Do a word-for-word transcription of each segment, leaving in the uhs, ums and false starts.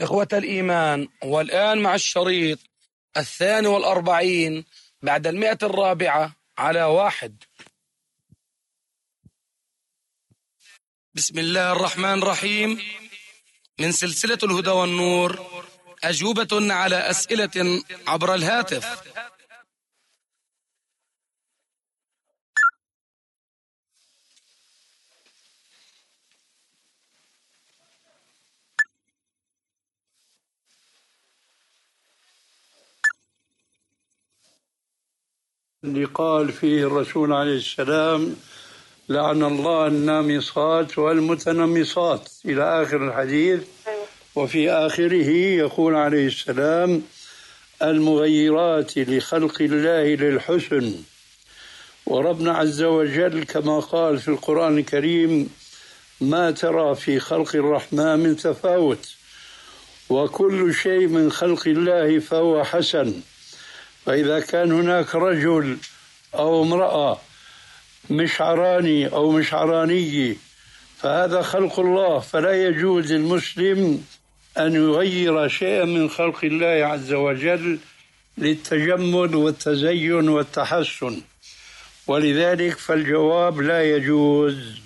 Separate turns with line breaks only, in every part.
إخوة الإيمان، والآن مع الشريط الثاني والأربعين بعد المئة الرابعة على واحد. بسم الله الرحمن الرحيم. من سلسلة الهدى والنور، أجوبة على أسئلة عبر الهاتف.
اللي قال فيه الرسول عليه السلام: لعن الله النامصات والمتنمصات إلى آخر الحديث. وفي آخره يقول عليه السلام: المغيرات لخلق الله للحسن. وربنا عز وجل كما قال في القرآن الكريم: ما ترى في خلق الرحمن من تفاوت، وكل شيء من خلق الله فهو حسن. فإذا كان هناك رجل أو امرأة مشعراني أو مشعراني فهذا خلق الله، فلا يجوز للمسلم أن يغير شيئا من خلق الله عز وجل للتجمل والتزين والتحسن، ولذلك فالجواب لا يجوز.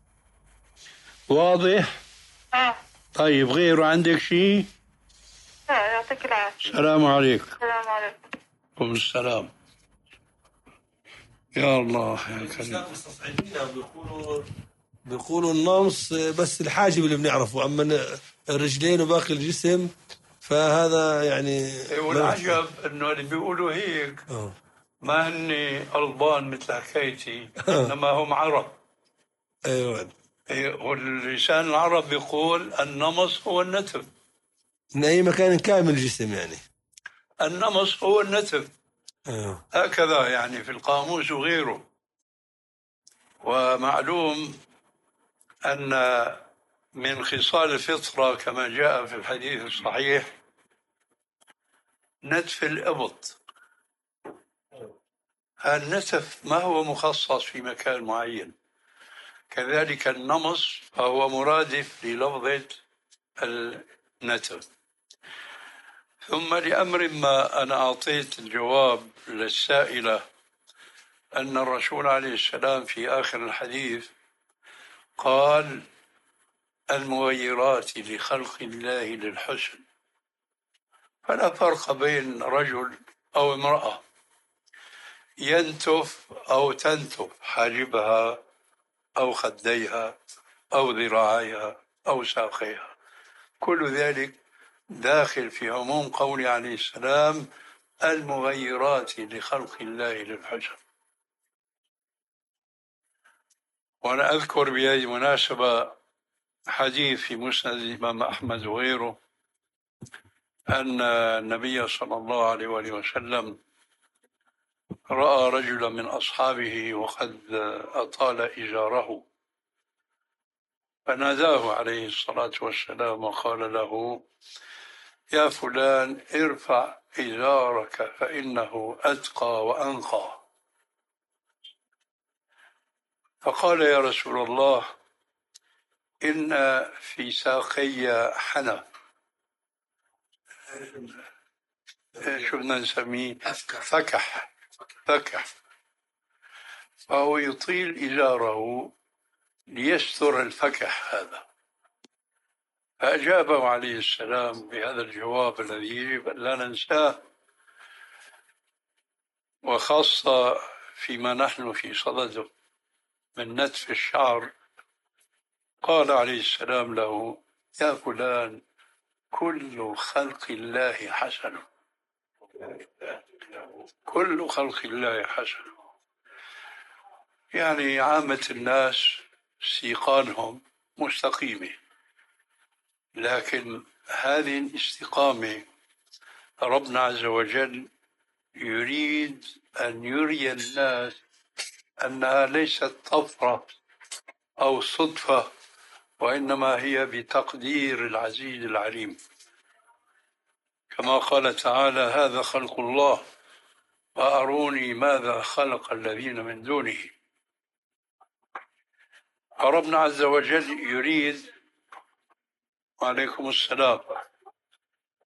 واضح؟
آه.
طيب، غيره عندك شيء؟
لا، يعطيك العافية.
السلام عليكم.
السلام عليكم.
وعليكم السلام. يا الله يا كريم.
بيقولوا بيقولوا النمص بس الحاجب اللي بنعرفه، أما الرجلين وباقي الجسم فهذا يعني.
والعجب انه اللي بيقولوا هيك
أوه.
ما هني ألبان مثل حكايتي، انما هم عرب.
ايوه،
واللسان العرب يقول النمص هو النتف
من اي مكان كامل الجسم، يعني
النمص هو النتف.
أيوه.
هكذا يعني في القاموس وغيره. ومعلوم أن من خصال الفطرة كما جاء في الحديث الصحيح نتف الإبط. النتف ما هو مخصص في مكان معين، كذلك النمص فهو مرادف للفظة النتف. ثم لأمر ما أنا أعطيت الجواب للسائلة أن الرسول عليه السلام في آخر الحديث قال: المغيرات لخلق الله للحسن. فلا فرق بين رجل أو امرأة ينتف أو تنتف حاجبها أو خديها أو ذراعيها أو ساقيها، كل ذلك داخل في عموم قول عليه السلام: المغيرات لخلق الله للحسن. وأنا أذكر بهذه المناسبة حديث في مسند الإمام أحمد وغيره أن النبي صلى الله عليه وآله وسلم رأى رجلا من أصحابه وقد أطال إزاره، فناداه عليه الصلاة والسلام وقال له: يا فلان ارفع إزارك فإنه أتقى وأنقى. فقال: يا رسول الله، إن في ساقي حنى، شو بدنا نسميه؟ فكح فكح، فهو يطيل إزاره ليستر الفكح هذا. فأجابه عليه السلام بهذا الجواب الذي يجب أن لا ننساه، وخاصة فيما نحن في صدده من نتف الشعر. قال عليه السلام له: يا فلان كل خلق الله حسن، كل خلق الله حسن. يعني عامة الناس سيقانهم مستقيمة، لكن هذه الاستقامة ربنا عز وجل يريد أن يري الناس أنها ليست طفرة أو صدفة، وإنما هي بتقدير العزيز العليم، كما قال تعالى: هذا خلق الله وأروني ماذا خلق الذين من دونه. فربنا عز وجل يريد. وعليكم السلام.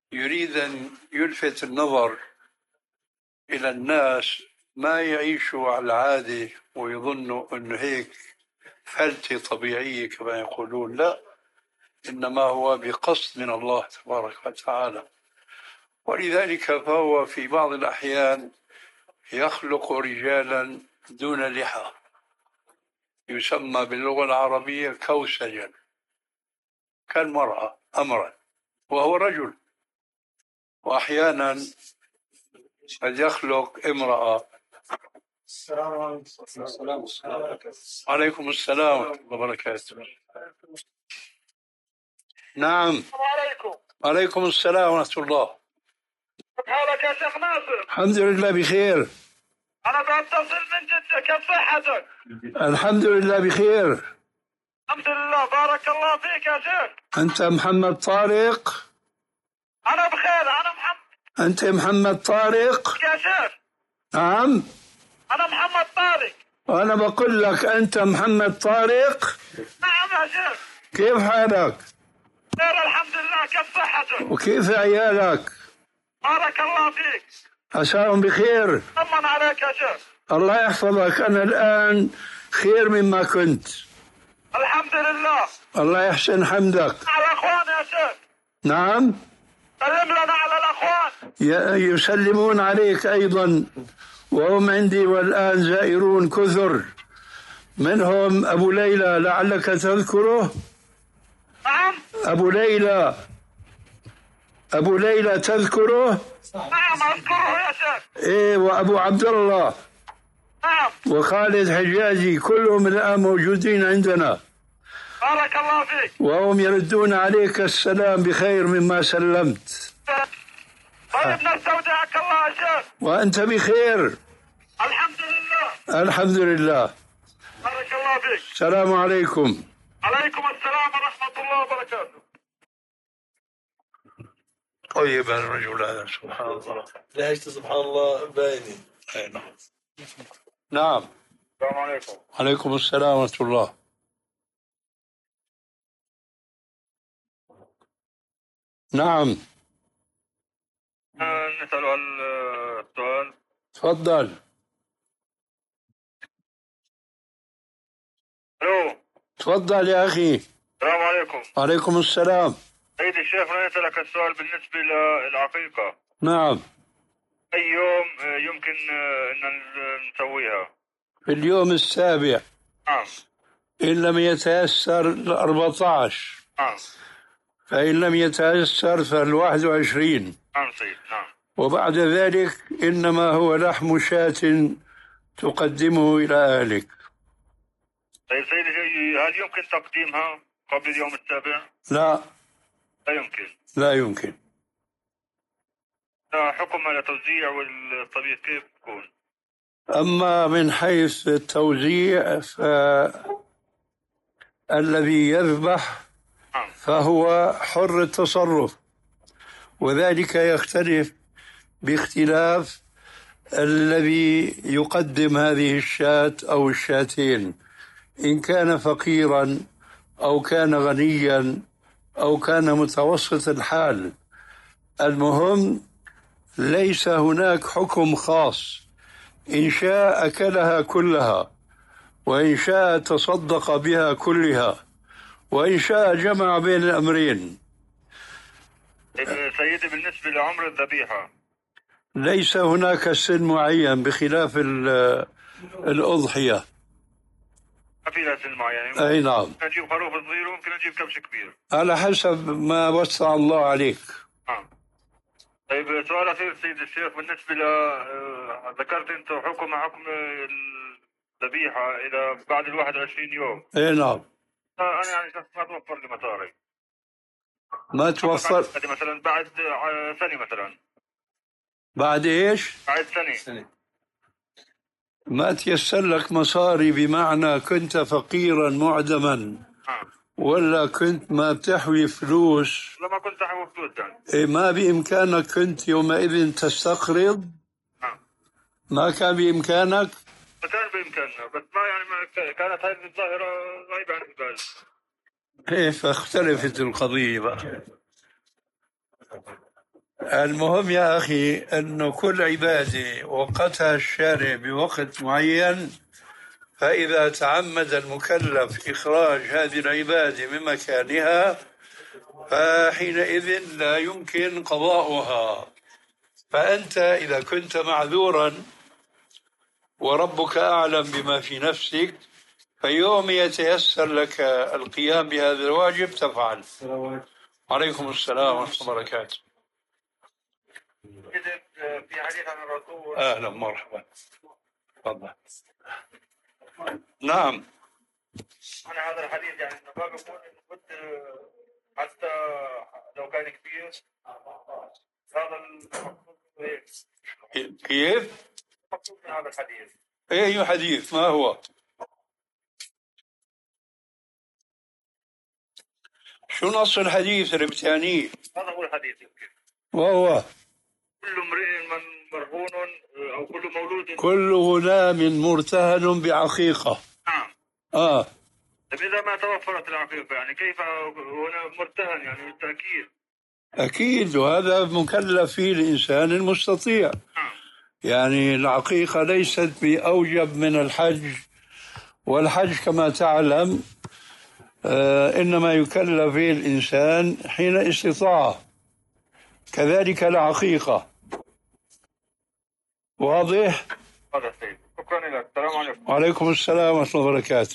يريد أن يلفت النظر إلى الناس ما يعيشوا على العادة ويظنوا أنه هيك فلتة طبيعية كما يقولون. لا، إنما هو بقصد من الله تبارك وتعالى. ولذلك فهو في بعض الأحيان يخلق رجالا دون لحى، يسمى باللغة العربية كوسجا، كالمرأة أمرا وهو رجل. وأحيانا قد يخلق امرأة. السلام عليكم. وعليكم السلام ورحمة الله وبركاته. نعم.
السلام عليكم.
وعليكم السلام ورحمة الله.
كيف حالك يا شيخ ناصر؟
الحمد لله بخير.
أنا بتصل من جدة، كيف صحتك؟
الحمد لله بخير.
الحمد لله، بارك الله فيك يا شيخ.
أنت محمد طارق؟
أنا بخير، أنا محمد.
أنت محمد طارق؟
يا شيخ.
نعم.
أنا محمد طارق.
وأنا بقول لك أنت محمد طارق؟
نعم يا شيخ.
كيف حالك؟
خير الحمد لله، كيف صحتك؟
وكيف عيالك؟
بارك الله فيك.
عساهم بخير.
طمن عليك يا شيخ.
الله يحفظك. أنا الآن خير مما كنت.
الحمد لله.
الله يحسن حمدك.
على الأخوان يا شيخ.
نعم.
سلم لنا على الأخوان.
ي- يسلمون عليك أيضا، وهم عندي والآن زائرون كثر، منهم أبو ليلى لعلك تذكره.
نعم.
أبو ليلى أبو ليلى تذكره؟
نعم أذكره يا شيخ.
إيه، وأبو عبد الله
نعم.
وخالد حجازي كلهم الآن موجودين عندنا،
بارك الله فيك.
وهم يردون عليك السلام بخير مما سلمت.
طيب نستودعك الله يا شيخ.
وأنت بخير.
الحمد لله.
الحمد لله.
بارك الله فيك.
السلام عليكم.
عليكم السلام ورحمة الله وبركاته.
طيب الرجل هذا سبحان الله.
لهجته سبحان الله باينة.
نعم.
السلام عليكم.
عليكم السلام ورحمة الله. نعم.
نسأل عن السؤال.
تفضل.
الو.
تفضل يا أخي.
السلام عليكم.
عليكم السلام.
سيدي الشيخ، بدنا نسألك السؤال بالنسبة للعقيقة.
نعم.
أي يوم يمكن أن نسويها؟
في اليوم السابع.
نعم.
إن لم يتيسر الأربعة عشر.
نعم.
فإن لم يتيسر فالواحد وعشرين.
نعم سيد. نعم.
وبعد ذلك إنما هو لحم شاة تقدمه إلى أهلك.
طيب سيدي، هل يمكن تقديمها قبل اليوم السابع؟
لا.
لا يمكن.
لا يمكن.
حكم على توزيع والطبيخ كيف تكون؟
أما من حيث التوزيع فالذي يذبح فهو حر التصرف، وذلك يختلف باختلاف الذي يقدم هذه الشاة أو الشاتين، إن كان فقيرا أو كان غنيا أو كان متوسط الحال. المهم ليس هناك حكم خاص، إن شاء أكلها كلها، وإن شاء تصدق بها كلها، وإن شاء جمع بين الأمرين.
سيدي بالنسبة لعمر الذبيحة
ليس هناك سن معين بخلاف الأضحية.
ما في لها سن معين.
أي نعم.
ممكن أجيب خروف صغير وممكن أجيب كبش كبير
على حسب ما وسع الله عليك.
نعم. طيب سؤال أخير سيد الشيخ، بالنسبة ل ذكرت أنت حكم حكم الذبيحة إلى بعد الواحد وعشرين يوم.
أي نعم.
أنا يعني شخص ما توفر لي مصاري.
ما توفر
مثلا بعد سنة مثلا.
بعد إيش؟
بعد سنة.
ما تيسر لك مصاري بمعنى كنت فقيرا معدما ولا كنت ما بتحوي فلوس؟
لما كنت أحوي فلوس يعني.
إيه، ما بإمكانك كنت يومئذ تستقرض؟
نعم.
ما كان بإمكانك؟
كان بإمكاننا، بس ما يعني ما كانت هذه الظاهرة غايبة عن البال.
إيه، فاختلفت القضية بقى. المهم يا أخي أنه كل عبادة وقتها الشارع بوقت معين، فإذا تعمد المكلف إخراج هذه العبادة من مكانها فحينئذ لا يمكن قضاؤها. فأنت إذا كنت معذورا وربك أعلم بما في نفسك، فيوم يتيسر لك القيام بهذا الواجب تفعل. عليكم السلام ورحمة الله وبركاته.
في حديث عن الرسول.
أهلا مرحبا. تفضل. نعم.
عن هذا الحديث يعني انه ما بيكون المد حتى لو كان كبير. هذا المقصود
كيف؟
المقصود من هذا الحديث.
أي حديث؟ ما هو؟ شو نص الحديث اللي بتعنيه؟
هذا هو الحديث يمكن.
وهو
كل امرئ من مرهون او كل مولود
كل غلام مرتهن بعقيقة.
نعم.
آه.
طيب إذا ما توفرت العقيقة يعني كيف هنا مرتهن يعني بالتأكيد؟
أكيد، وهذا مكلف فيه الإنسان المستطيع.
نعم.
يعني العقيقة ليست بأوجب من الحج، والحج كما تعلم آه إنما يكلف فيه الإنسان حين استطاعه، كذلك العقيقة. واضح؟
هذا سيد. شكرا لك. السلام عليكم.
وعليكم السلام ورحمة الله وبركاته.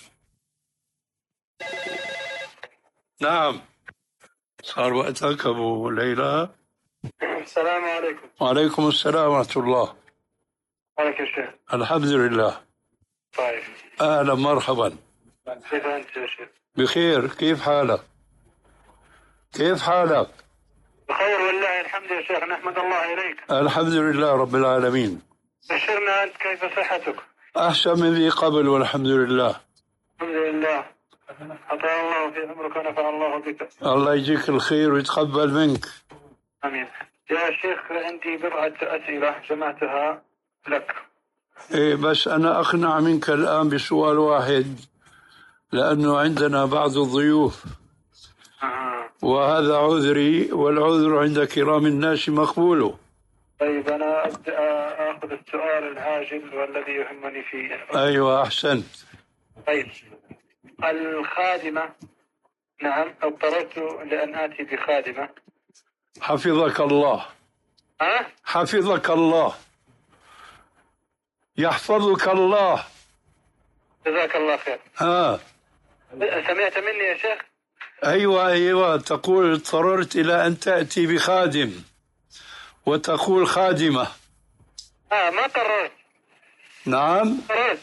نعم، صار وقتك أبو ليلى.
السلام عليكم.
وعليكم السلام ورحمة الله.
عليك يا شيخ.
الحمد لله.
طيب.
أهلا مرحبا.
كيف أنت يا شيخ؟
بخير، كيف حالك؟ كيف حالك؟
بخير والله الحمد يا شيخ، نحمد الله إليك.
الحمد لله رب العالمين.
بشرنا أنت، كيف صحتك؟
أحسن من ذي قبل والحمد لله.
الحمد لله. أطال الله في عمرك ونفع الله بك.
الله يجزيك الخير ويتقبل منك.
آمين. يا شيخ عندي بضعة أسئلة جمعتها لك.
إيه، بس أنا أقنع منك الآن بسؤال واحد، لأنه عندنا بعض الضيوف.
آه.
وهذا عذري، والعذر عند كرام الناس مقبول.
طيب أنا أبدأ أخذ السؤال العاجل والذي يهمني فيه.
أيوة أحسنت.
طيب الخادمة، نعم اضطررت لأن آتي بخادمة.
حفظك الله.
ها؟
حفظك الله. يحفظك الله.
جزاك الله خير.
ها.
سمعت مني يا شيخ؟
أيوة أيوة، تقول اضطررت إلى أن تأتي بخادم، وتقول خادمة.
آه ما قررت.
نعم.
قررت.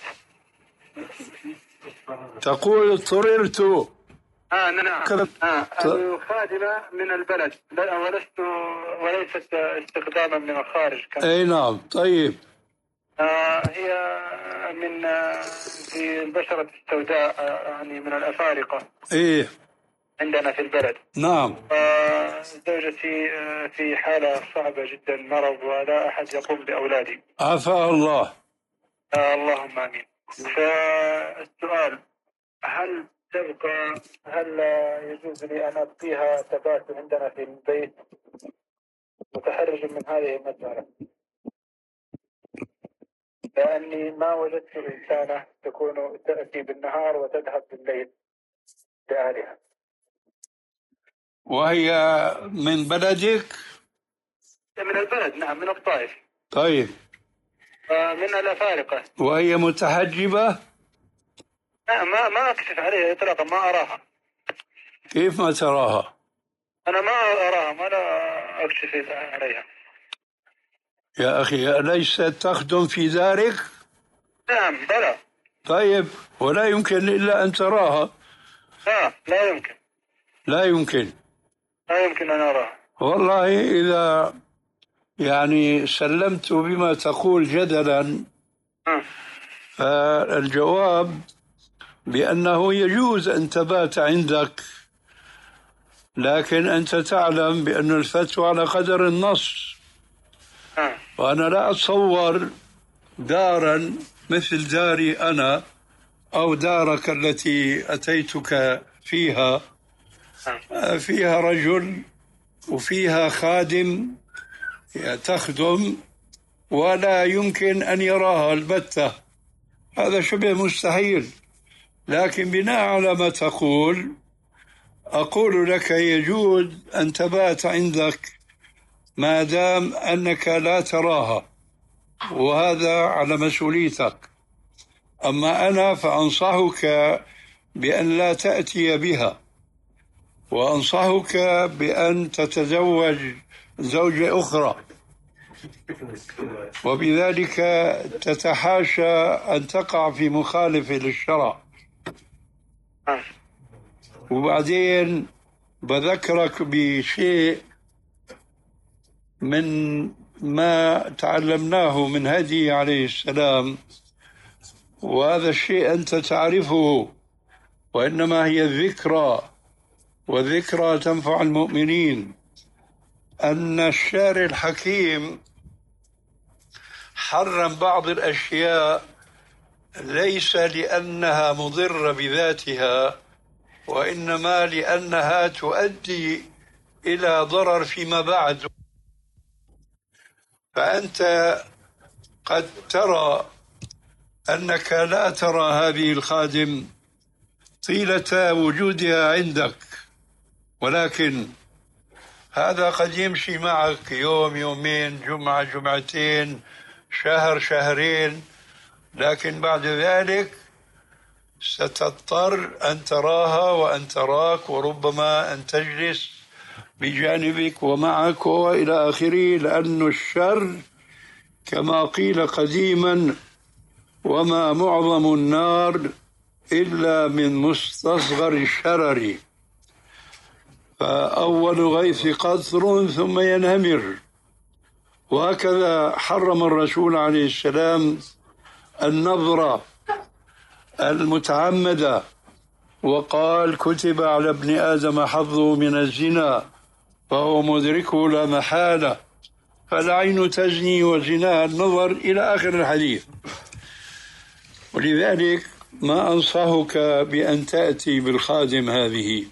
تقول اضطررت.
آه نعم. آه
ط...
الخادمة من البلد ولست وليست استخداما من الخارج.
أي نعم. طيب.
آه هي من آه في البشرة السوداء، آه يعني من الأفارقة.
إيه.
عندنا في البلد.
نعم.
آه زوجتي آه في حالة صعبة جدا، مرض ولا أحد يقوم بأولادي.
عافاها الله.
آه اللهم آمين. فالسؤال، هل تبقى هل يجوز لي أن أبقيها تبات عندنا في البيت؟ متحرج من هذه المسألة لأني ما وجدت إنسانة تكون تأتي بالنهار وتذهب بالليل لأهلها.
وهي من بلدك؟
من البلد، نعم، من الطائف.
طيب.
من الأفارقة.
وهي متحجبة؟
لا، ما ما أكشف عليها إطلاقا، ما أراها.
كيف ما تراها؟
أنا ما أراها، ما لا أكشف عليها.
يا أخي أليست تخدم في دارك؟
نعم بلى.
طيب، ولا يمكن إلا أن تراها؟
لا لا يمكن.
لا يمكن.
لا يمكن أن أراها.
والله إذا يعني سلمت بما تقول جدلا،
م.
فالجواب بأنه يجوز أن تبات عندك، لكن أنت تعلم بأن الفتوى على قدر النص.
م.
وأنا لا أتصور دارا مثل داري أنا أو دارك التي أتيتك فيها، فيها رجل وفيها خادم تخدم ولا يمكن أن يراها البتة، هذا شبه مستحيل. لكن بناء على ما تقول أقول لك يجوز أن تبات عندك ما دام أنك لا تراها، وهذا على مسؤوليتك. أما أنا فأنصحك بأن لا تأتي بها، وأنصحك بأن تتزوج زوجة أخرى، وبذلك تتحاشى أن تقع في مخالفة للشرع. وبعدين بذكرك بشيء من ما تعلمناه من هدي عليه السلام، وهذا الشيء أنت تعرفه، وإنما هي الذكرى، والذكرى تنفع المؤمنين. أن الشارع الحكيم حرم بعض الأشياء ليس لأنها مضرة بذاتها، وإنما لأنها تؤدي إلى ضرر فيما بعد. فأنت قد ترى أنك لا ترى هذه الخادم طيلة وجودها عندك، ولكن هذا قد يمشي معك يوم يومين، جمعة جمعتين، شهر شهرين، لكن بعد ذلك ستضطر أن تراها وأن تراك، وربما أن تجلس بجانبك ومعك وإلى آخره، لأن الشر كما قيل قديما: وما معظم النار إلا من مستصغر الشرر، فأول غيث قطر ثم ينهمر. وهكذا حرم الرسول عليه السلام النظرة المتعمدة، وقال: كتب على ابن آدم حظه من الزنا فهو مدركه لا محالة، فالعين تزني وزناها النظر، إلى آخر الحديث. ولذلك ما أنصحك بأن تأتي بالخادم هذه،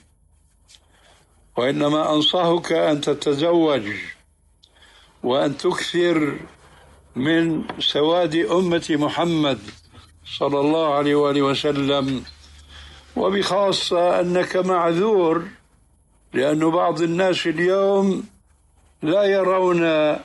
وإنما أنصحك أن تتزوج وأن تكثر من سواد أمة محمد صلى الله عليه وآله وسلم، وبخاصة أنك معذور، لأن بعض الناس اليوم لا يرون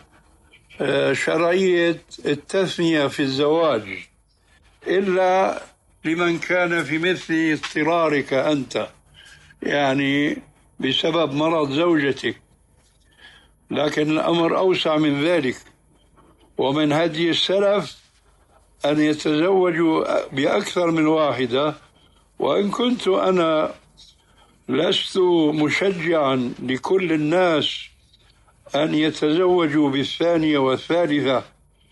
شرعية التثنية في الزواج إلا لمن كان في مثل اضطرارك أنت، يعني بسبب مرض زوجتك. لكن الأمر أوسع من ذلك، ومن هدي السلف أن يتزوجوا بأكثر من واحدة. وإن كنت أنا لست مشجعا لكل الناس أن يتزوجوا بالثانية والثالثة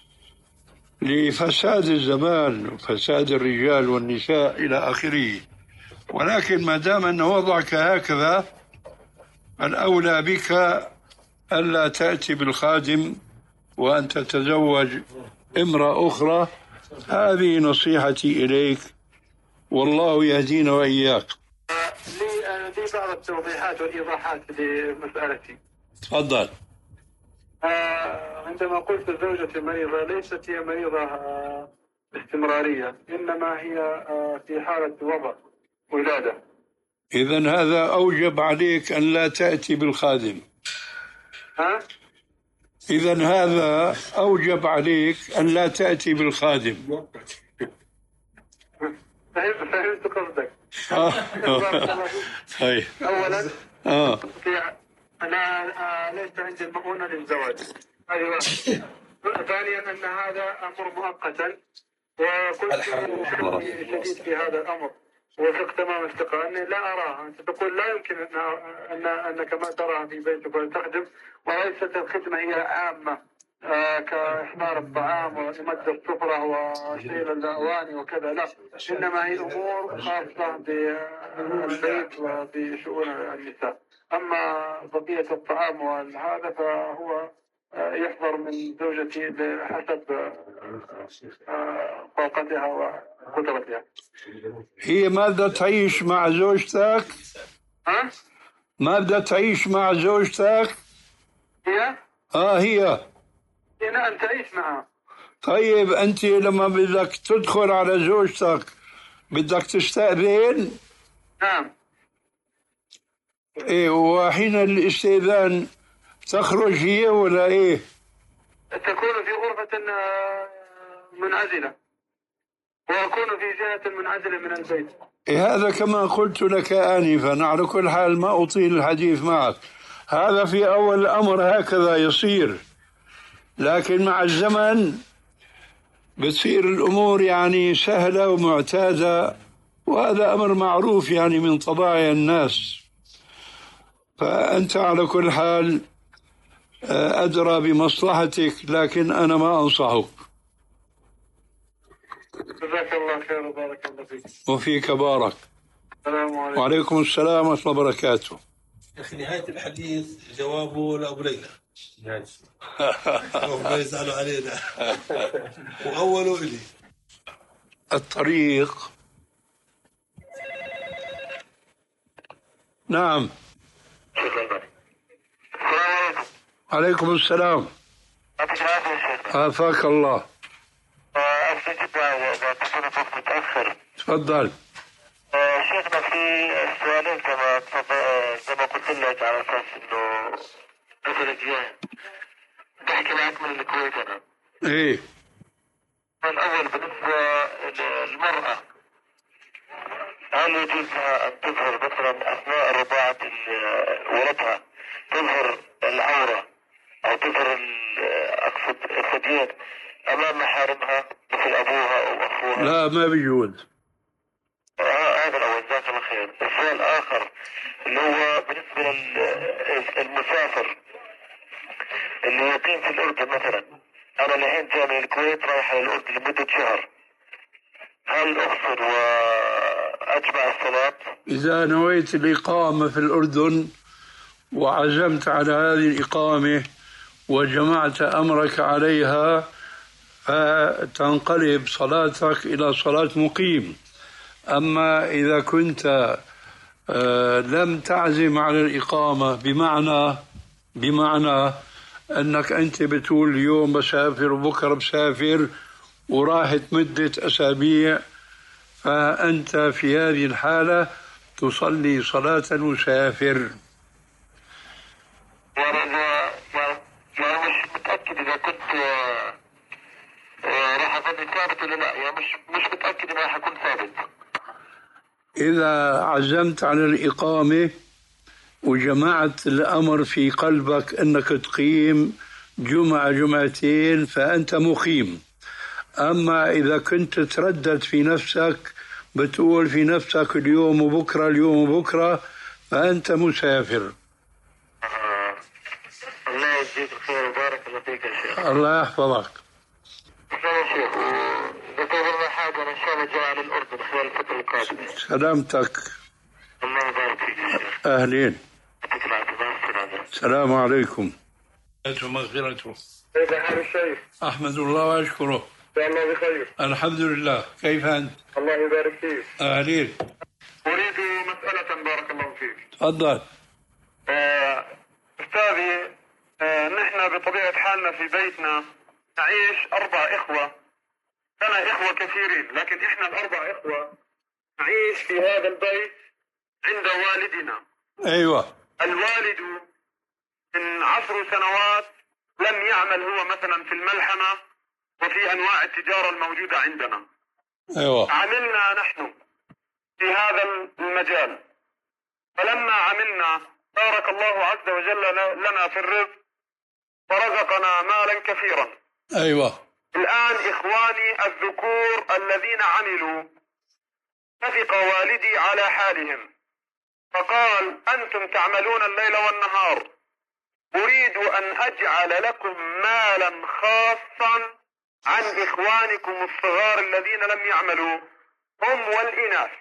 لفساد الزمان وفساد الرجال والنساء إلى آخره، ولكن ما دام أن وضعك هكذا الأولى بك ألا تأتي بالخادم وأن تتزوج امرأة أخرى. هذه نصيحتي إليك، والله يهدينا وإياك.
لي لي بعض التوضيحات والإيضاحات لمسألتي.
تفضل.
عندما قلت زوجتي مريضة، ليست هي مريضة استمرارية، إنما هي في حالة وضع ولادة.
إذن هذا أوجب عليك أن لا تأتي بالخادم.
ها؟
إذن هذا أوجب عليك أن لا تأتي بالخادم.
فهمت قصدك.
طيب.
أولا
آه.
أنا ليس عندي المؤونة للزواج، هذه واحدة. ثانيا أن هذا أمر مؤقتا، وكنت شديد في هذا الأمر، وثق تمام الثقة أني لا أراها. أنت تقول لا يمكن أن, أن أنك ما تراها في بيتك وتخدم، وليست الخدمة هي عامة آه كإحضار الطعام ومد السفرة وشيل الأواني وكذا، لا، إنما هي أمور خاصة بالبيت وبشؤون النساء. أما بقية الطعام وهذا فهو يحضر من زوجتي بحسب طاقتها وقدرتها.
هي ما بدها تعيش مع زوجتك؟
ها؟
ما بدها تعيش مع زوجتك؟
هي؟
آه هي
نعم تعيش معها.
طيب أنت لما بدك تدخل على زوجتك بدك تستأذن؟
نعم.
إيه، وحين الاستئذان تخرج هي ولا إيه؟
تكون في غرفة منعزلة وأكون في جهة منعزلة من البيت.
إيه، هذا كما قلت لك آنفا. على كل حال ما أطيل الحديث معك، هذا في أول الأمر هكذا يصير، لكن مع الزمن بتصير الأمور يعني سهلة ومعتادة، وهذا أمر معروف يعني من طبايع الناس. فأنت على كل حال أدرى بمصلحتك، لكن أنا ما أنصحك.
جزاك الله خير وبارك الله فيك.
وفيك بارك.
السلام عليكم.
وعليكم السلام ورحمة الله وبركاته.
يا أخي نهاية الحديث جوابه لأبو ليلى. ما يزعلوا علينا. وأوله إلي
الطريق. نعم. عليكم السلام. عافاك الله.
متأخر.
تفضل.
شيخنا في سؤالين كما كما قلت لك على اساس انه مثلا جاي بحكي معك من الكويت انا.
ايه.
الاول بالنسبه للمراه، هل يجوز لها ان تظهر مثلا اثناء رضاعه ولدها تظهر العوره او تظهر اقصد الثديين امام محارمها مثل ابوها او اخوها؟
لا، ما بيجوز.
هذا الأول. جزاك الله خير. السؤال الآخر اللي هو بالنسبة للمسافر اللي يقيم في الأردن مثلا، أنا الحين جاي من الكويت رايح على الأردن لمدة شهر، هل أقصر وأجمع الصلاة؟
إذا نويت الإقامة في الأردن وعزمت على هذه الإقامة وجمعت أمرك عليها، فتنقلب صلاتك إلى صلاة مقيم. أما إذا كنت لم تعزم على الإقامة، بمعنى بمعنى أنك أنت بتقول اليوم بسافر وبكرة بسافر وراحت مدة أسابيع، فأنت في هذه الحالة تصلي صلاة المسافر.
وأنا مش متأكد إذا كنت راح أظل ثابت ولا لا، يعني مش مش متأكد إذا راح أكون ثابت.
إذا عزمت على الإقامة وجمعت الأمر في قلبك أنك تقيم جمعة جمعتين فأنت مقيم. أما إذا كنت تردد في نفسك بتقول في نفسك اليوم وبكرة اليوم وبكرة، فأنت مسافر.
آه. الله يجزيك الخير وبارك الله فيك يا شيخ.
الله يحفظك.
يا شيخ، إذا كان حاجة أنا إن شاء الله جاي على الأردن خلال الفترة القادمة.
سلامتك.
الله يبارك فيك يا شيخ.
أهلين.
يعطيك العافية. مع السلامة.
السلام عليكم. مغفرته.
كيف حال الشيخ؟
أحمد الله وأشكره.
إن شاء الله بخير.
الحمد لله. كيف أنت؟
الله يبارك فيك.
أهلين.
أريد مسألة بارك الله فيك.
تفضل.
آه، أستاذي، آه، نحن بطبيعة حالنا في بيتنا نعيش أربع إخوة، أنا إخوة كثيرين لكن إحنا الأربع إخوة نعيش في هذا البيت عند والدنا.
أيوة.
الوالد من عشر سنوات لم يعمل هو مثلا في الملحمة وفي أنواع التجارة الموجودة عندنا.
أيوة.
عملنا نحن في هذا المجال، فلما عملنا بارك الله عز وجل لنا في الرزق ورزقنا مالا كثيرا.
أيوة.
الآن إخواني الذكور الذين عملوا نفق والدي على حالهم فقال أنتم تعملون الليل والنهار، أريد أن أجعل لكم مالا خاصا عن إخوانكم الصغار الذين لم يعملوا هم والإناث،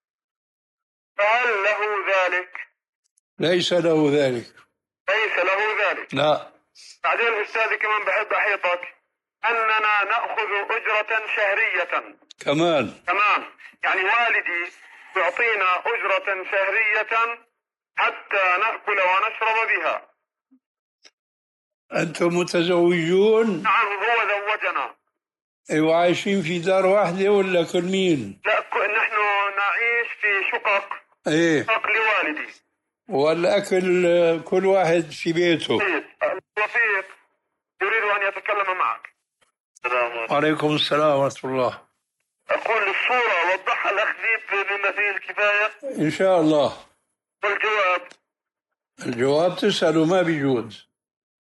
فهل له ذلك؟
ليس له ذلك.
ليس له ذلك.
لا.
بعدين أستاذي كمان بحب أحيطك أننا نأخذ أجرة شهرية
كمان.
تمام، يعني والدي يعطينا أجرة شهرية حتى نأكل ونشرب بها.
أنتم متزوجون؟
نعم هو زوجنا.
أيوة، عايشين في دار واحدة ولا كل مين؟
لا نحن نعيش في شقق.
إيه.
شقق لوالدي.
والأكل كل واحد في بيته.
رفيق يريد أن يتكلم معك. السلام عليكم.
وعليكم السلام ورحمة الله.
أقول الصورة وضحها الأخ ذيب بما فيه الكفاية
إن شاء الله.
والجواب
الجواب تسأله ما بيجوز.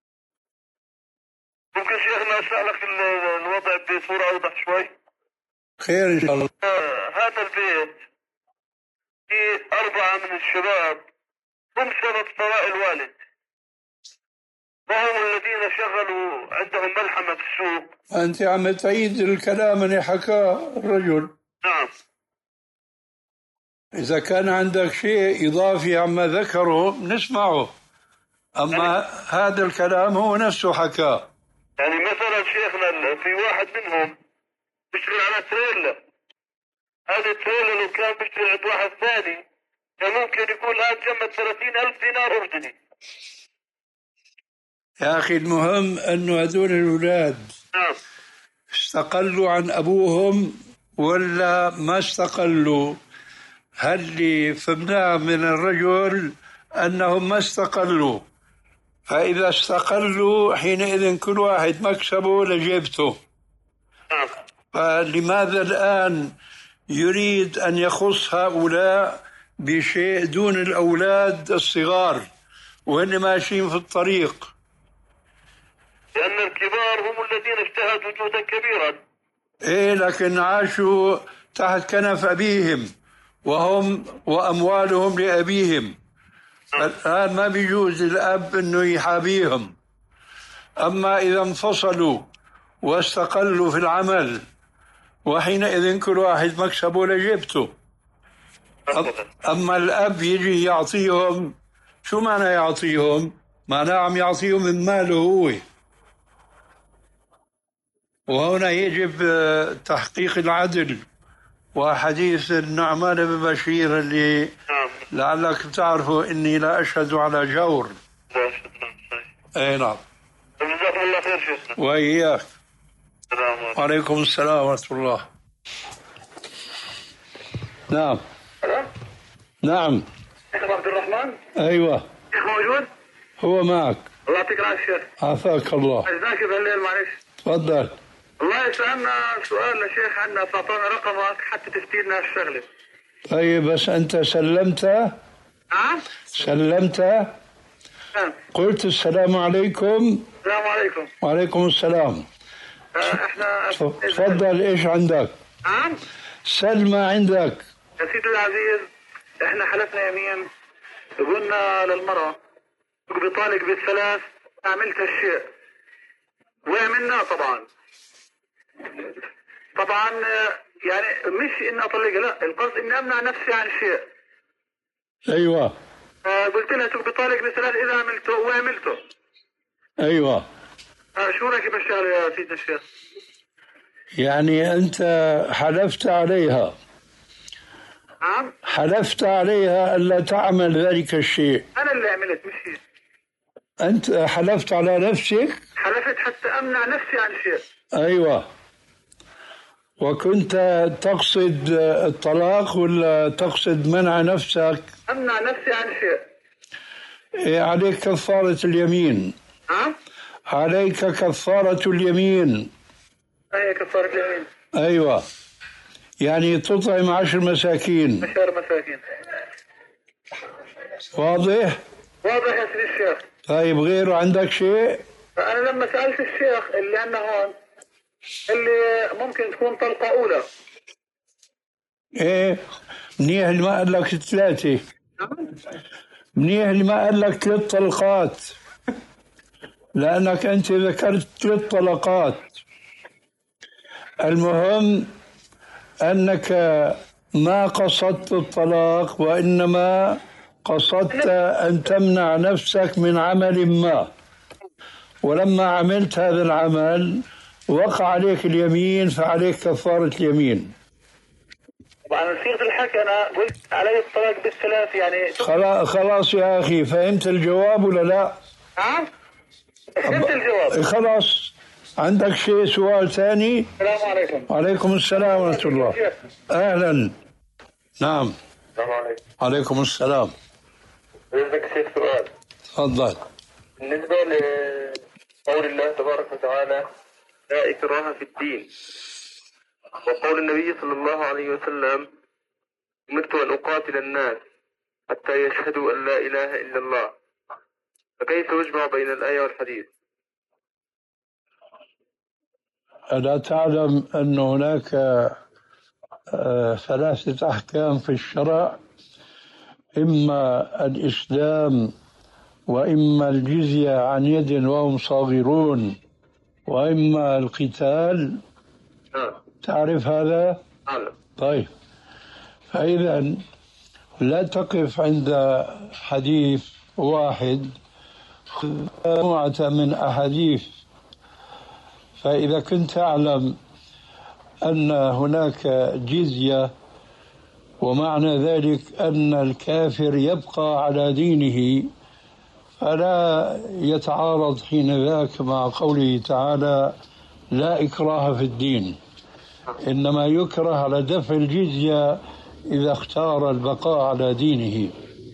ممكن شيخنا أسألك الوضع بصورة أوضح شوي؟
خير إن شاء الله.
آه هذا البيت في أربعة من الشباب هم سبب ثراء الوالد، وهم الذين شغلوا عندهم ملحمة في السوق.
أنت عم تعيد الكلام اللي حكاه الرجل.
نعم.
إذا كان عندك شيء إضافي عما ذكره نسمعه، أما يعني هذا الكلام هو نفسه حكاه.
يعني مثلا شيخنا في واحد منهم بيشتغل على تريلا، هذا التريلا لو كان بيشتغل عند واحد ثاني كان ممكن يكون الآن جمد ثلاثين ألف دينار أردني.
يا أخي المهم أنه هذول الأولاد
نعم
استقلوا عن أبوهم ولا ما استقلوا؟ هل اللي فهمناه من الرجل أنهم ما استقلوا، فإذا استقلوا حينئذ كل واحد مكسبه لجيبته.
نعم.
فلماذا الآن يريد أن يخص هؤلاء بشيء دون الأولاد الصغار وهن ماشيين في الطريق؟
لأن الكبار هم الذين اجتهدوا جهدا كبيرا.
إيه، لكن عاشوا تحت كنف أبيهم وهم وأموالهم لأبيهم. الآن ما بيجوز الأب أنه يحابيهم. أما إذا انفصلوا واستقلوا في العمل وحينئذ كل واحد مكسبه لجيبته. أما الأب يجي يعطيهم، شو معنى يعطيهم؟ معناه عم يعطيهم من ماله هو. وهنا يجب تحقيق العدل. وحديث النعمان بن بشير اللي لعلك تعرفوا إني لا أشهد على جور.
لا أشهد. نعم صحيح.
أي نعم.
جزاكم الله خير شيخنا.
وإياك.
السلام عليكم.
وعليكم السلام ورحمة الله. نعم.
ألو؟
نعم.
شيخ عبد الرحمن؟
أيوة.
شيخ موجود؟
هو معك.
الله يعطيك العافية شيخ.
عافاك الله.
عزاك بالليل معلش.
تفضل.
والله سألنا سؤال لشيخ عنا فأعطانا رقمك حتى تفتينا الشغلة.
طيب بس أنت سلمت؟
نعم؟
سلمت؟
نعم.
قلت السلام عليكم.
السلام عليكم.
وعليكم السلام.
آه احنا
تفضل، ايش عندك؟
نعم؟
سل ما عندك.
يا سيدي العزيز احنا حلفنا يمين قلنا للمرأة بطالق بالثلاث عملت هالشيء وعملناه طبعا. طبعا يعني مش اني اطلقها، لا القصد اني امنع نفسي عن شيء.
ايوه.
آه قلت لها تبقى طالق بالثلاث اذا عملته وعملته.
ايوه.
آه شو رايك بالشغله يا سيدنا الشيخ؟
يعني انت حلفت عليها.
نعم.
حلفت عليها الا تعمل ذلك الشيء.
انا اللي عملت مش هي.
انت حلفت على نفسك؟
حلفت حتى امنع نفسي عن شيء.
ايوه. وكنت تقصد الطلاق ولا تقصد منع نفسك؟
امنع نفسي عن شيء.
إيه، عليك كفارة اليمين.
نعم.
عليك كفارة اليمين.
اي كفارة اليمين.
ايوه، يعني تطعم عشر مساكين.
عشر مساكين.
واضح؟
واضح يا سيدي الشيخ.
طيب غيره عندك شيء؟
انا لما سالت الشيخ اللي عندنا هون اللي ممكن تكون طلقه اولى.
ايه، منيح اللي ما قال لك ثلاثه. منيح اللي ما قال لك ثلاث طلقات، لانك انت ذكرت ثلاث طلقات. المهم انك ما قصدت الطلاق وانما قصدت ان تمنع نفسك من عمل ما، ولما عملت هذا العمل وقع عليك اليمين فعليك كفارة اليمين.
طبعا صيغة الحكي أنا قلت علي الطلاق بالثلاث يعني.
خلاص خلاص يا أخي، فهمت الجواب ولا لا؟
نعم. فهمت الجواب.
خلاص، عندك شيء سؤال ثاني؟
السلام عليكم.
وعليكم السلام ورحمة الله. أهلا. نعم.
السلام عليكم.
عليكم السلام.
عندك شيء سؤال.
تفضل.
بالنسبة لقول الله تبارك وتعالى لا إكراه في الدين، وقول النبي صلى الله عليه وسلم أمرت أن أقاتل الناس حتى يشهدوا أن لا إله إلا الله، فكيف يجمع بين الآية والحديث؟
ألا تعلم أن هناك آه ثلاثة أحكام في الشرع، إما الإسلام، وإما الجزية عن يد وهم صاغرون، وإما القتال.
نعم.
تعرف هذا؟
نعم.
طيب، فإذا لا تقف عند حديث واحد، مجموعة من أحاديث. فإذا كنت تعلم أن هناك جزية ومعنى ذلك أن الكافر يبقى على دينه، فلا يتعارض حين ذاك مع قوله تعالى لا إكراه في الدين، إنما يكره على دفع الجزية إذا اختار البقاء على دينه.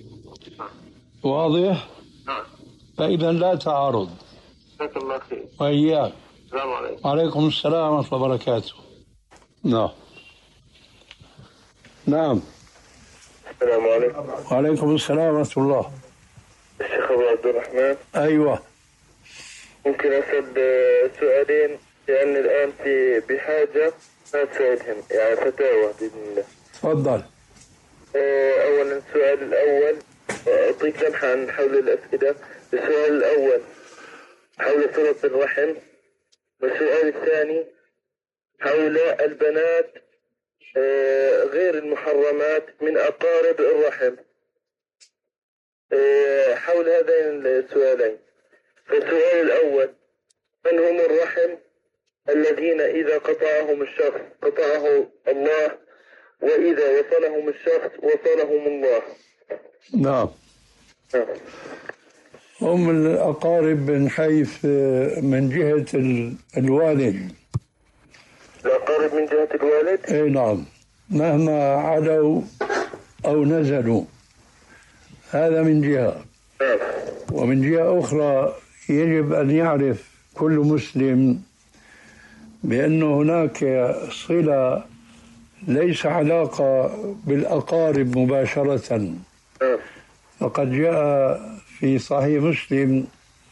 واضح؟ فإذا لا تعارض.
جزاك الله خير.
وإياك.
السلام عليكم.
وعليكم السلام ورحمة الله وبركاته. نعم. نعم.
السلام عليكم.
وعليكم السلام ورحمة الله.
الشيخ أبو عبد الرحمن.
أيوة.
ممكن أسأل سؤالين لأن الآن في بحاجة أسألهم يعني فتاوى بإذن الله.
تفضل.
أولا السؤال الأول أعطيك لمحة عن حول الأسئلة. السؤال الأول حول صلة الرحم، والسؤال الثاني حول البنات غير المحرمات من أقارب الرحم. حول هذين السؤالين، فالسؤال الأول من هم الرحم الذين إذا قطعهم الشخص قطعه الله، وإذا وصلهم الشخص وصلهم الله؟
نعم. هم الأقارب من حيث من جهة الوالد.
الأقارب من جهة الوالد؟
أي نعم، مهما علوا أو نزلوا، هذا من جهة. ومن جهة أخرى يجب أن يعرف كل مسلم بأن هناك صلة ليس علاقة بالأقارب مباشرة. وقد جاء في صحيح مسلم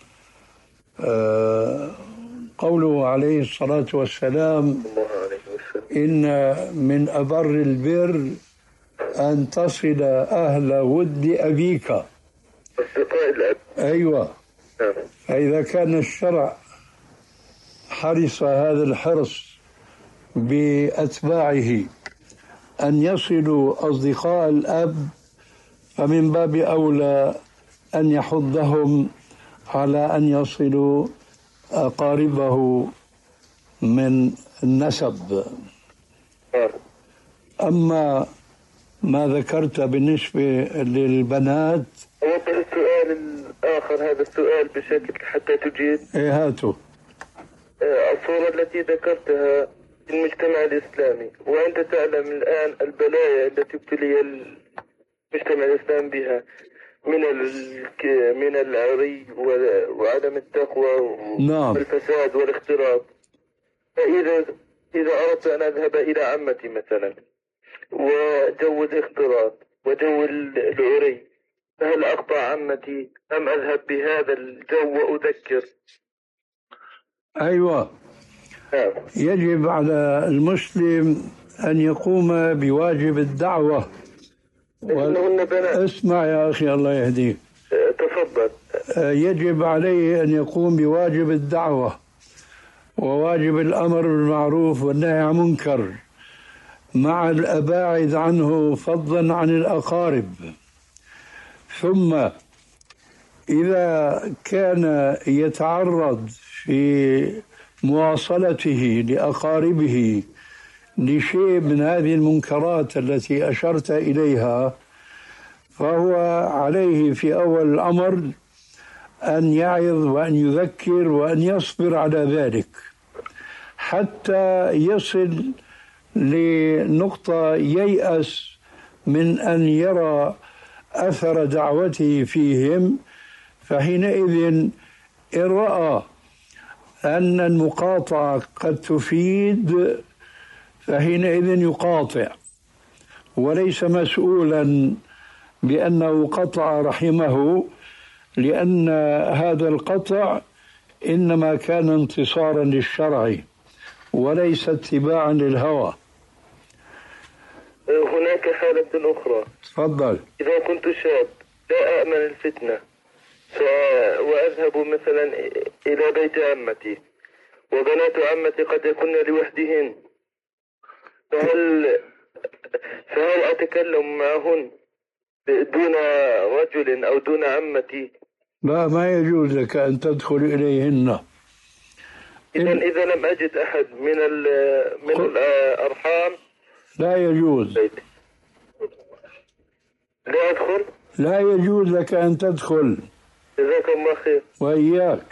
قوله عليه الصلاة والسلام إن من أبر البر أن تصل أهل ود أبيك.
أصدقاء الأب.
أيوة. فإذا كان الشرع حرص هذا الحرص بأتباعه أن يصلوا أصدقاء الأب، فمن باب أولى أن يحضهم على أن يصلوا أقاربه من النسب. أما ما ذكرت بالنسبة للبنات،
أوضح السؤال الآخر هذا السؤال بشكل حتى تجيب.
إيه هاتوا.
الصورة التي ذكرتها في المجتمع الإسلامي، وأنت تعلم الآن البلايا التي ابتلي المجتمع الإسلامي بها من من العري وعدم التقوى.
نعم.
والفساد والاختلاط. فإذا إذا أردت أن أذهب إلى عمتي مثلا وجو الاختلاط وجو العري، فهل أقطع عمتي أم أذهب بهذا الجو وأذكر؟
أيوة. يجب على المسلم أن يقوم بواجب الدعوة.
إنهن بنات.
اسمع يا أخي الله يهديك.
تفضل.
يجب عليه أن يقوم بواجب الدعوة وواجب الأمر بالمعروف والنهي عن المنكر، مع الأباعد عنه فضلا عن الأقارب. ثم إذا كان يتعرض في مواصلته لأقاربه لشيء من هذه المنكرات التي أشرت إليها، فهو عليه في أول الأمر أن يعظ وأن يذكر وأن يصبر على ذلك حتى يصل لنقطة ييأس من أن يرى أثر دعوته فيهم. فحينئذ إن رأى أن المقاطعة قد تفيد فحينئذ يقاطع، وليس مسؤولا بأنه قطع رحمه، لأن هذا القطع إنما كان انتصارا للشرع وليس اتباعا للهوى.
هناك حالة أخرى.
تفضل.
إذا كنت شاب لا أأمن الفتنة وأذهب مثلا إلى بيت عمتي وبنات عمتي قد يكون لوحدهن، فهل فهل أتكلم معهن دون رجل أو دون عمتي؟
لا، ما يجوز لك أن تدخل إليهن.
إذا إذا لم أجد أحد من من الأرحام
لا يجوز.
لا أدخل.
لا يجوز لك أن تدخل.
جزاك الله خير.
وإياك.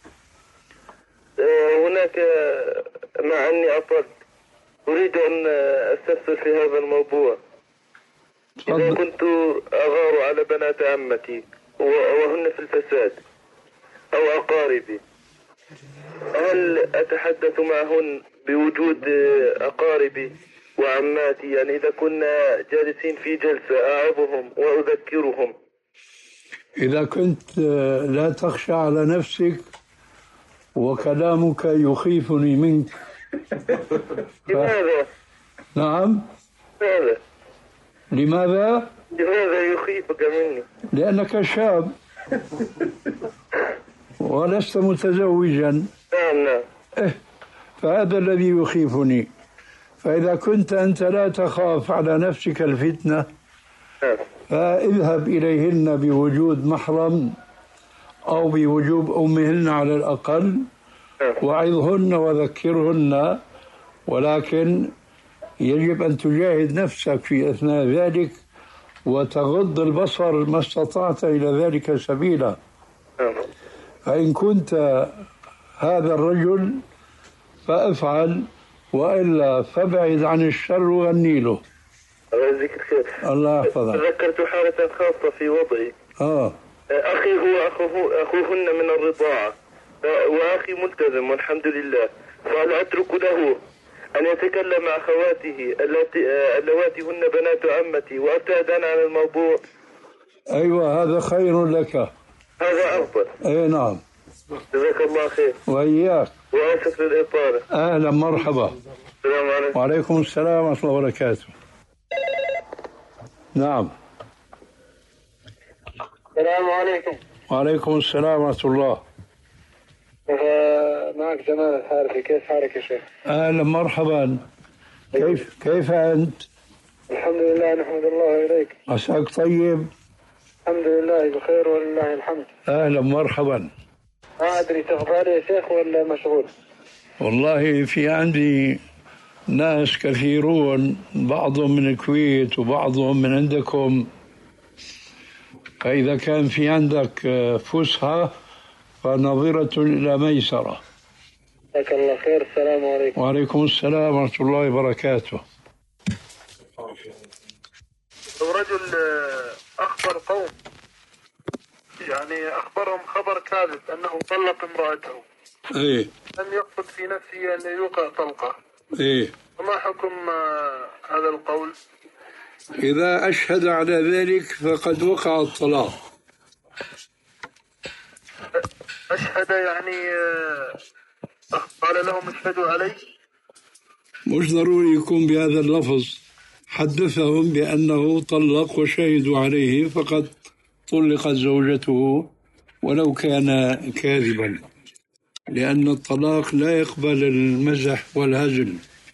هناك مع أني أطلت أريد أن أستفسر في هذا الموضوع. إذا كنت أغار على بنات عمتي وهن في الفساد أو أقاربي، هل أتحدث معهن بوجود أقاربي وعماتي؟ يعني إذا كنا جالسين في جلسة أعظهم وأذكرهم.
إذا كنت لا تخشى على نفسك وكلامك يخيفني منك.
لماذا؟
ف... نعم.
لماذا؟
لماذا؟
لماذا يخيفك مني؟
لأنك شاب ولست متزوجا.
نعم نعم.
إيه، فهذا الذي يخيفني. فإذا كنت أنت لا تخاف على نفسك الفتنة فاذهب إليهن بوجود محرم أو بوجوب أمهن على الأقل، وعظهن وذكرهن، ولكن يجب أن تجاهد نفسك في أثناء ذلك وتغض البصر ما استطعت إلى ذلك سبيلا. فإن كنت هذا الرجل فافعل، وإلا فابعد عن الشر وغني له. الله يحفظك.
تذكرت حالة خاصة في وضعي.
آه.
أخي هو أخوه أخوهن من الرضاعة، وأخي ملتزم والحمد لله، فهل أترك له أن يتكلم مع أخواته اللواتي هن بنات عمتي وأبتعد عن الموضوع؟
أيوة، هذا خير لك.
هذا أفضل.
أي نعم.
جزاك الله خير.
وإياك.
وآسف للإطالة.
أهلا مرحبا.
السلام عليكم.
وعليكم السلام ورحمة الله وبركاته. نعم.
السلام عليكم.
وعليكم السلام ورحمة الله.
معك جمال الحارثي، كيف حالك يا شيخ؟
أهلا مرحبا. كيف كيف أنت؟
الحمد لله، نحمد الله إليك.
عساك طيب؟
الحمد لله بخير ولله الحمد.
أهلا مرحبا.
ما أدري تفضل يا شيخ ولا مشغول؟
والله في عندي ناس كثيرون، بعضهم من الكويت وبعضهم من عندكم، فإذا كان في عندك فسحة فنظرة إلى ميسرة.
جزاك الله خير. السلام عليكم.
وعليكم السلام ورحمة الله وبركاته.
لو رجل أخبر قوم، يعني أخبرهم خبر كاذب أنه طلق امرأته،
إيه،
لم يقصد في نفسه أن يوقع طلقة،
إيه،
فما حكم هذا القول؟
إذا أشهد على ذلك فقد وقع الطلاق.
أشهد يعني قال لهم اشهدوا علي؟
مش ضروري يكون بهذا اللفظ. حدثهم بأنه طلق وشهدوا عليه فقد طلقت زوجته ولو كان كاذبا، لأن الطلاق لا يقبل المزح والهزل.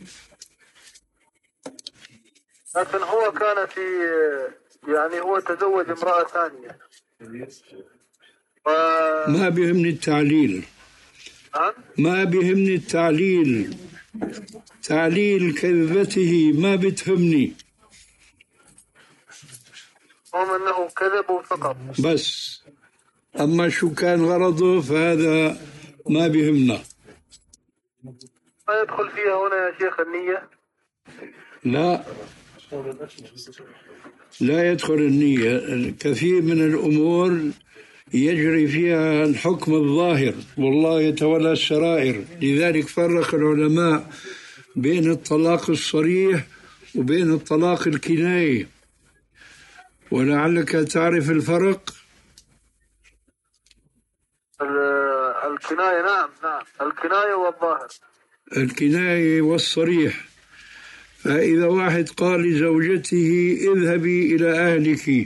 لكن هو كان في يعني هو تزوج امرأة ثانية. و...
ما بيهمني التعليل.
أه؟
ما بيهمني التعليل. تعليل كذبته ما بتهمني.
هم أنه كذب فقط.
بس أما شو كان غرضه فهذا ما بيهمنا.
ما يدخل فيها هنا يا شيخ النية؟
لا لا يدخل النية. كثير من الأمور يجري فيها الحكم الظاهر والله يتولى السرائر. لذلك فرق العلماء بين الطلاق الصريح وبين الطلاق الكناية، ولعلك تعرف الفرق.
الكناية نعم نعم الكناية والظاهر. الكناية
والصريح. فإذا واحد قال لزوجته اذهبي إلى أهلك،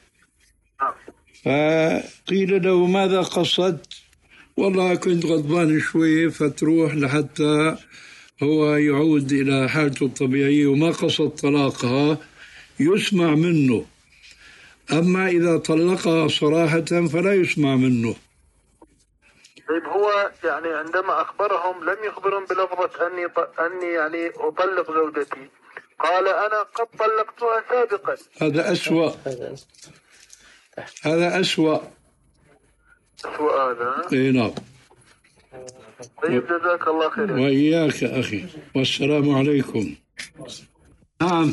فقيل له ماذا قصدت؟ والله كنت غضبان شوي، فتروح لحتى هو يعود إلى حالته الطبيعية وما قصد طلاقها، يسمع منه. أما إذا طلقها صراحة فلا يسمع منه.
طيب هو يعني عندما أخبرهم لم يخبرهم بلفظة أني أني يعني أطلق زوجتي، قال أنا قد طلقتها سابقا.
هذا أسوأ، هذا أسوأ
أسوأ هذا.
إيه نعم.
طيب جزاك الله خير.
وإياك أخي، والسلام عليكم. نعم.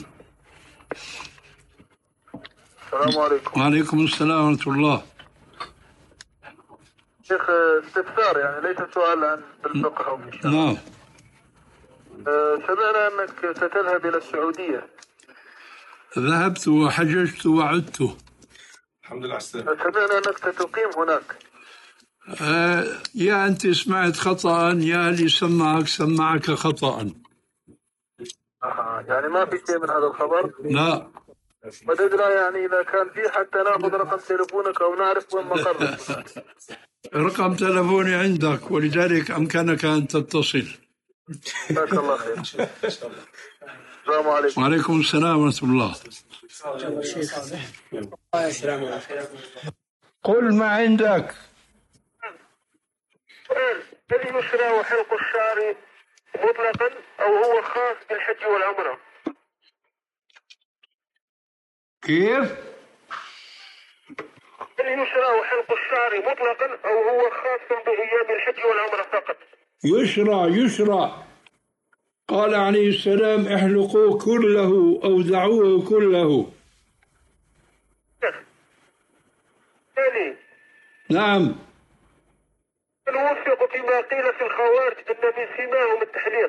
السلام عليكم.
وعليكم السلام ورحمة الله.
شيخ استفسار يعني ليس سؤال عن الفقه أو الشرع.
نعم.
سمعنا أنك ستذهب إلى السعودية.
ذهبت وحججت وعدت.
الحمد لله على السلامة.
سمعنا أنك ستقيم هناك.
آه يا أنت سمعت خطأ يا اللي سمعك سمعك خطأ.
آه يعني ما في شيء من هذا الخبر؟
لا.
وددنا يعني إذا كان في حتى نأخذ رقم تليفونك أو نعرف وين مقرك.
رقم تليفوني عندك ولذلك أمكنك أن تتصل.
جزاك الله خير. السلام عليكم.
وعليكم السلام ورحمة الله. قل ما عندك.
هل يشرع حلق الشعر مطلقا أو هو خاص بالحج والعمرة؟
كيف؟
هل يشرع حلق الشعر مطلقا أو هو خاص بأيام الحج والعمرة فقط؟
يشرع يشرع. قال عليه السلام احلقوا كله أو دعوه كله.
ثاني.
نعم.
نوفق فيما قيل في الخوارج أن من سماهم التحليق.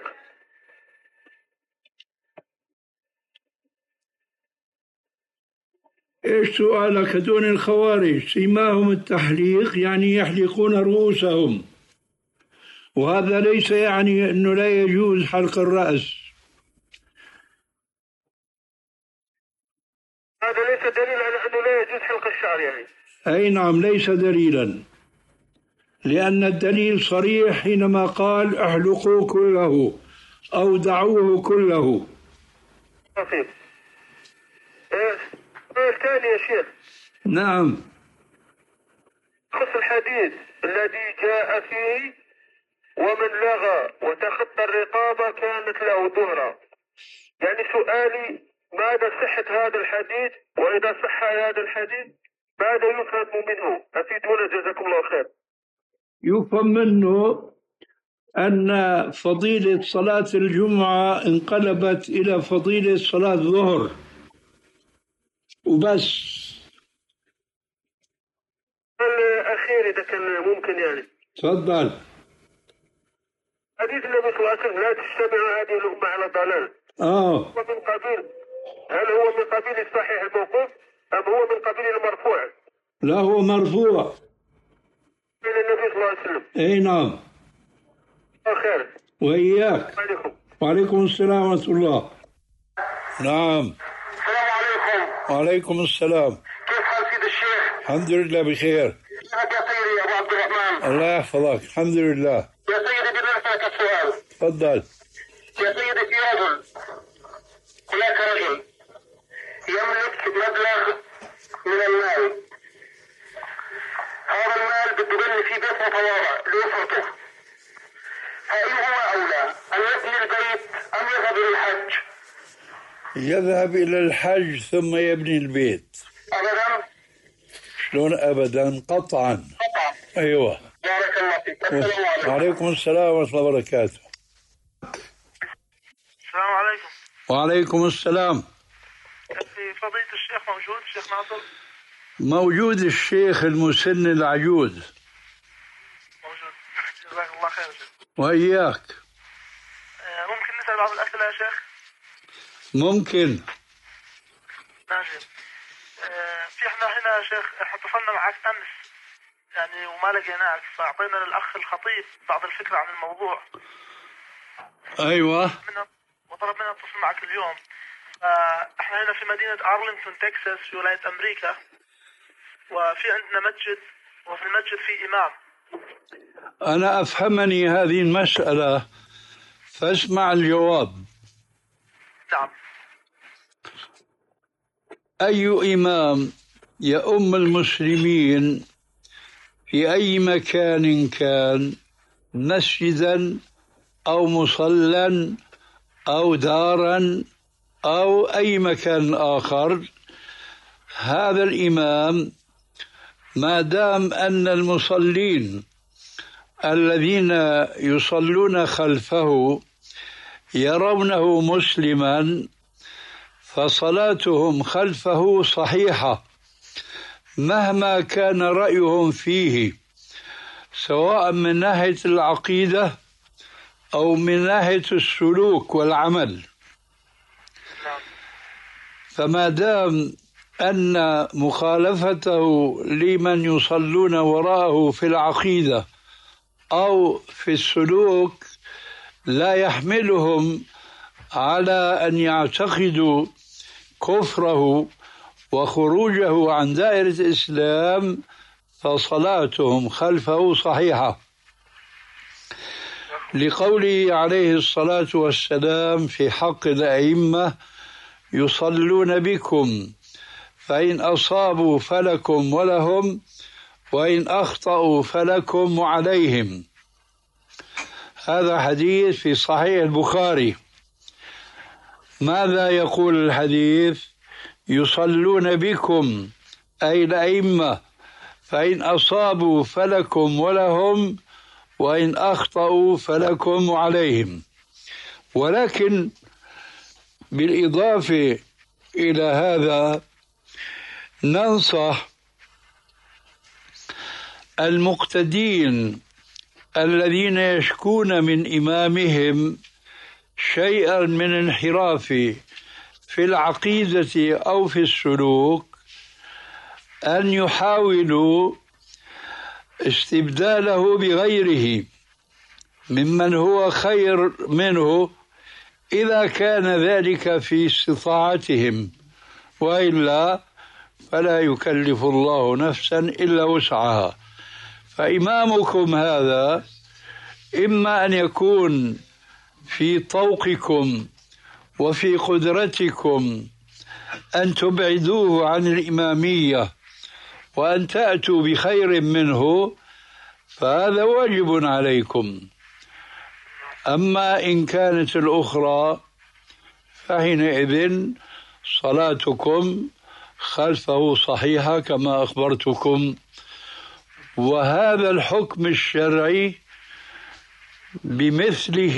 إيش سؤالك؟ دون الخوارج سماهم التحليق يعني يحلقون رؤوسهم، وهذا ليس يعني أنه لا يجوز حلق الرأس.
هذا ليس دليل على أنه لا يجوز حلق الشعر يعني.
أي نعم ليس دليلا، لأن الدليل صريح حينما قال احلقوا كله أو دعوه كله.
طيب. سؤال ثاني يا شيخ.
نعم.
خص الحديث الذي جاء فيه ومن لغى وتخطى الرقابة كانت له ظهرا. يعني سؤالي ماذا صحة هذا الحديث؟ وإذا صح هذا الحديث ماذا يفهم منه؟ أفيدونا جزاكم الله خير.
يفهم منه أن فضيلة صلاة الجمعة انقلبت إلى فضيلة صلاة الظهر وبس.
الأخير إذا كان ممكن يعني.
تفضل.
حديث النبي صلى الله عليه وسلم لا تجتمع هذه الأمة على ضلال.
آه.
هو من قبيل، هل هو من قبيل الصحيح الموقوف أم هو من قبيل المرفوع؟
لا هو مرفوع
إلى النبي صلى الله عليه وسلم.
أي نعم.
خير.
وإياك.
عليكم.
وعليكم السلام ورحمة الله. نعم.
السلام عليكم.
وعليكم السلام.
كيف حال سيد الشيخ؟
الحمد لله بخير.
كيفك يا سيدي أبو عبد الرحمن؟
الله يحفظك. الحمد لله.
يا سيدي بدي أسألك السؤال.
تفضل.
يا سيدي في رجل، هناك رجل يملك مبلغ من المال، هذا المال بده يبني في بيت متواضع لأسرته، فأي هو أولى أن يبني البيت أم يذهب إلى الحج؟
يذهب إلى الحج ثم يبني البيت.
أبدا.
شلون أبدا؟ قطعا.
قطعا.
أيوة.
بارك الله فيك. السلام عليكم.
وعليكم السلام ورحمة الله وبركاته.
السلام عليكم.
وعليكم السلام.
في فضيلة الشيخ موجود الشيخ ناصر؟
موجود الشيخ المسن العجوز.
موجود. جزاك الله خير.
وإياك.
ممكن نسأل بعض الأسئلة يا شيخ؟
ممكن.
ماشي. في احنا هنا يا شيخ احنا اتصلنا معك أمس يعني وما لقيناك، فأعطينا للأخ الخطيب بعض الفكرة عن الموضوع.
أيوة.
وطلب منا نتصل معك اليوم. احنا هنا في مدينة أرلينغتون تكساس في ولاية أمريكا، وفي عندنا مسجد وفي المسجد في إمام.
أنا أفهمني هذه المسألة، فاسمع الجواب.
نعم.
أي إمام يؤم المسلمين في أي مكان كان، مسجدا أو مصلى أو دارا أو أي مكان آخر، هذا الإمام ما دام أن المصلين الذين يصلون خلفه يرونه مسلما فصلاتهم خلفه صحيحة مهما كان رأيهم فيه، سواء من ناحية العقيدة أو من ناحية السلوك والعمل. فما دام أن مخالفته لمن يصلون وراءه في العقيدة أو في السلوك لا يحملهم على أن يعتقدوا كفره وخروجه عن دائرة الإسلام، فصلاتهم خلفه صحيحة، لقوله عليه الصلاة والسلام في حق الأئمة: يصلون بكم فإن أصابوا فلكم ولهم وإن أخطأوا فلكم وعليهم. هذا حديث في صحيح البخاري. ماذا يقول الحديث؟ يصلون بكم أي الأئمة فإن أصابوا فلكم ولهم وإن أخطأوا فلكم وعليهم. ولكن بالإضافة إلى هذا ننصح المقتدين الذين يشكون من إمامهم شيئا من انحراف في العقيدة أو في السلوك أن يحاولوا استبداله بغيره ممن هو خير منه إذا كان ذلك في استطاعتهم، وإلا فلا يكلف الله نفسا إلا وسعها. فإمامكم هذا إما أن يكون في طوقكم وفي قدرتكم أن تبعدوه عن الإمامية وأن تأتوا بخير منه، فهذا واجب عليكم. أما إن كانت الأخرى فحينئذ صلاتكم خلفه صحيحة كما أخبرتكم. وهذا الحكم الشرعي بمثله